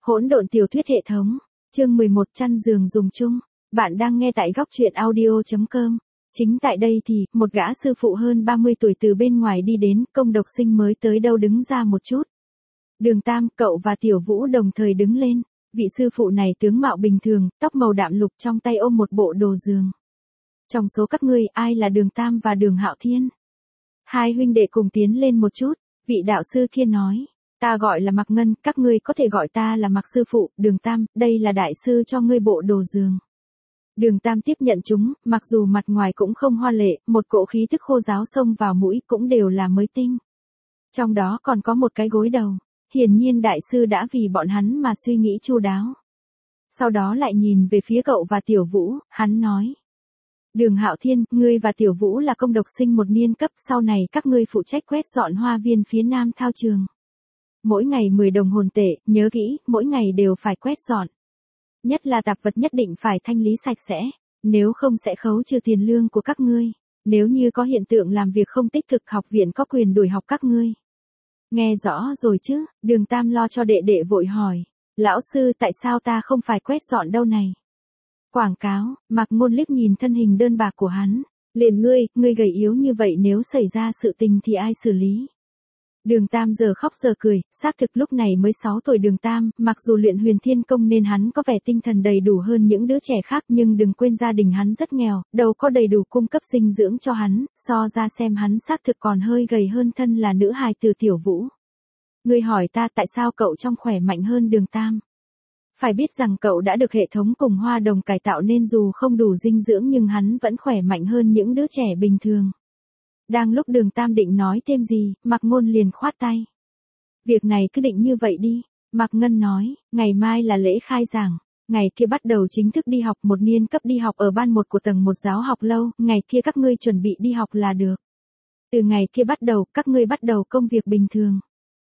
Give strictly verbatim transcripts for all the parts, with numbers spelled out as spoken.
Hỗn độn tiểu thuyết hệ thống, chương mười một chăn giường dùng chung. Bạn đang nghe tại góc truyện audio chấm com. Chính tại đây thì, một gã sư phụ hơn ba mươi tuổi từ bên ngoài đi đến, công độc sinh mới tới đâu đứng ra một chút. Đường Tam, cậu và Tiểu Vũ đồng thời đứng lên. Vị sư phụ này tướng mạo bình thường, tóc màu đạm lục, trong tay ôm một bộ đồ giường. Trong số các ngươi, ai là Đường Tam và Đường Hạo Thiên? Hai huynh đệ cùng tiến lên một chút, vị đạo sư kia nói. Ta gọi là Mạc Ngân, các ngươi có thể gọi ta là Mạc sư phụ. Đường Tam, đây là đại sư cho ngươi bộ đồ giường. Đường Tam tiếp nhận chúng, mặc dù mặt ngoài cũng không hoa lệ, một cỗ khí thức khô ráo xông vào mũi cũng đều là mới tinh. Trong đó còn có một cái gối đầu, hiển nhiên đại sư đã vì bọn hắn mà suy nghĩ chu đáo. Sau đó lại nhìn về phía cậu và Tiểu Vũ, hắn nói. Đường Hạo Thiên, ngươi và Tiểu Vũ là công độc sinh một niên cấp, sau này các ngươi phụ trách quét dọn hoa viên phía nam thao trường. Mỗi ngày mười đồng hồn tệ, nhớ kỹ, mỗi ngày đều phải quét dọn. Nhất là tạp vật nhất định phải thanh lý sạch sẽ, nếu không sẽ khấu trừ tiền lương của các ngươi. Nếu như có hiện tượng làm việc không tích cực, học viện có quyền đuổi học các ngươi. Nghe rõ rồi chứ? Đường Tam lo cho đệ đệ vội hỏi. Lão sư, tại sao ta không phải quét dọn đâu này? Quảng cáo. Mạc Ngôn liếc nhìn thân hình đơn bạc của hắn. Liền ngươi, ngươi gầy yếu như vậy, nếu xảy ra sự tình thì ai xử lý? Đường Tam giờ khóc giờ cười, xác thực lúc này mới sáu tuổi Đường Tam, mặc dù luyện huyền thiên công nên hắn có vẻ tinh thần đầy đủ hơn những đứa trẻ khác, nhưng đừng quên gia đình hắn rất nghèo, đâu có đầy đủ cung cấp dinh dưỡng cho hắn, so ra xem hắn xác thực còn hơi gầy hơn thân là nữ hài từ Tiểu Vũ. Ngươi hỏi ta tại sao cậu trông khỏe mạnh hơn Đường Tam? Phải biết rằng cậu đã được hệ thống cùng hoa đồng cải tạo nên dù không đủ dinh dưỡng nhưng hắn vẫn khỏe mạnh hơn những đứa trẻ bình thường. Đang lúc Đường Tam định nói thêm gì, Mạc Ngôn liền khoát tay. Việc này cứ định như vậy đi, Mạc Ngân nói, ngày mai là lễ khai giảng, ngày kia bắt đầu chính thức đi học, một niên cấp đi học ở ban một của tầng một giáo học lâu, ngày kia các ngươi chuẩn bị đi học là được. Từ ngày kia bắt đầu, các ngươi bắt đầu công việc bình thường.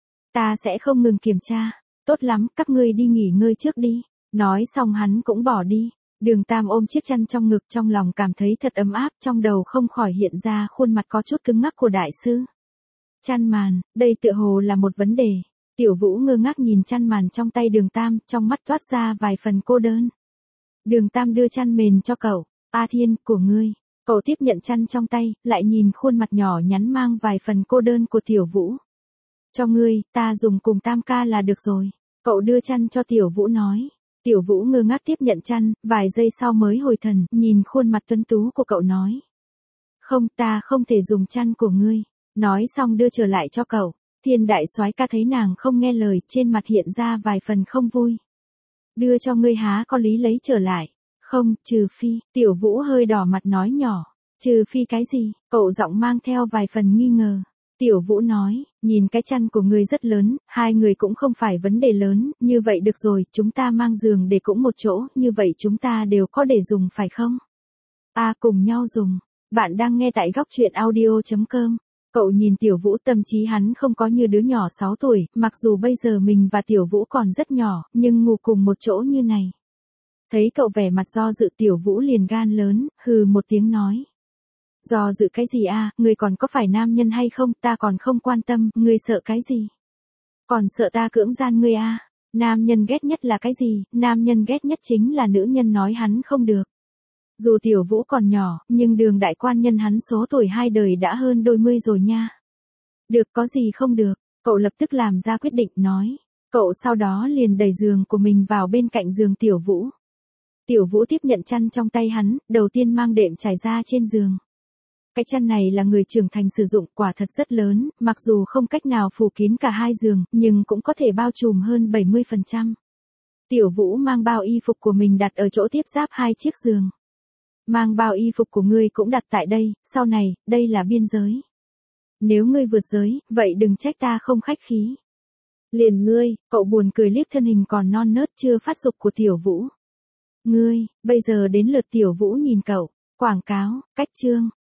Ta sẽ không ngừng kiểm tra, tốt lắm, các ngươi đi nghỉ ngơi trước đi. Nói xong hắn cũng bỏ đi. Đường Tam ôm chiếc chăn trong ngực, trong lòng cảm thấy thật ấm áp, trong đầu không khỏi hiện ra khuôn mặt có chút cứng ngắc của đại sư. Chăn màn, đây tựa hồ là một vấn đề. Tiểu Vũ ngơ ngác nhìn chăn màn trong tay Đường Tam, trong mắt toát ra vài phần cô đơn. Đường Tam đưa chăn mền cho cậu. A Thiên, của ngươi. Cậu tiếp nhận chăn trong tay, lại nhìn khuôn mặt nhỏ nhắn mang vài phần cô đơn của Tiểu Vũ. Cho ngươi, ta dùng cùng Tam ca là được rồi. Cậu đưa chăn cho Tiểu Vũ nói. Tiểu Vũ ngơ ngác tiếp nhận chăn, vài giây sau mới hồi thần, nhìn khuôn mặt tuấn tú của cậu nói. Không, ta không thể dùng chăn của ngươi. Nói xong đưa trở lại cho cậu. Thiên đại soái ca thấy nàng không nghe lời, trên mặt hiện ra vài phần không vui. Đưa cho ngươi há có lý lấy trở lại. Không, trừ phi, Tiểu Vũ hơi đỏ mặt nói nhỏ. Trừ phi cái gì? Cậu giọng mang theo vài phần nghi ngờ. Tiểu Vũ nói, nhìn cái chăn của ngươi rất lớn, hai người cũng không phải vấn đề lớn, như vậy được rồi, chúng ta mang giường để cũng một chỗ, như vậy chúng ta đều có để dùng phải không? À, cùng nhau dùng. Bạn đang nghe tại góc truyện audio chấm com. Cậu nhìn Tiểu Vũ, tâm trí hắn không có như đứa nhỏ sáu tuổi, mặc dù bây giờ mình và Tiểu Vũ còn rất nhỏ, nhưng ngủ cùng một chỗ như này. Thấy cậu vẻ mặt do dự, Tiểu Vũ liền gan lớn, hừ một tiếng nói. Do dự cái gì à, ngươi còn có phải nam nhân hay không, ta còn không quan tâm, ngươi sợ cái gì? Còn sợ ta cưỡng gian ngươi à? Nam nhân ghét nhất là cái gì? Nam nhân ghét nhất chính là nữ nhân nói hắn không được. Dù Tiểu Vũ còn nhỏ, nhưng Đường đại quan nhân hắn số tuổi hai đời đã hơn đôi mươi rồi nha. Được, có gì không được? Cậu lập tức làm ra quyết định, nói. Cậu sau đó liền đẩy giường của mình vào bên cạnh giường Tiểu Vũ. Tiểu Vũ tiếp nhận chăn trong tay hắn, đầu tiên mang đệm trải ra trên giường. Cái chăn này là người trưởng thành sử dụng, quả thật rất lớn, mặc dù không cách nào phủ kín cả hai giường, nhưng cũng có thể bao trùm hơn bảy mươi phần trăm. Tiểu Vũ mang bao y phục của mình đặt ở chỗ tiếp giáp hai chiếc giường. Mang bao y phục của ngươi cũng đặt tại đây, sau này, đây là biên giới. Nếu ngươi vượt giới, vậy đừng trách ta không khách khí. Liền ngươi, cậu buồn cười liếc thân hình còn non nớt chưa phát dục của Tiểu Vũ. Ngươi, bây giờ đến lượt Tiểu Vũ nhìn cậu. Quảng cáo, cách chương.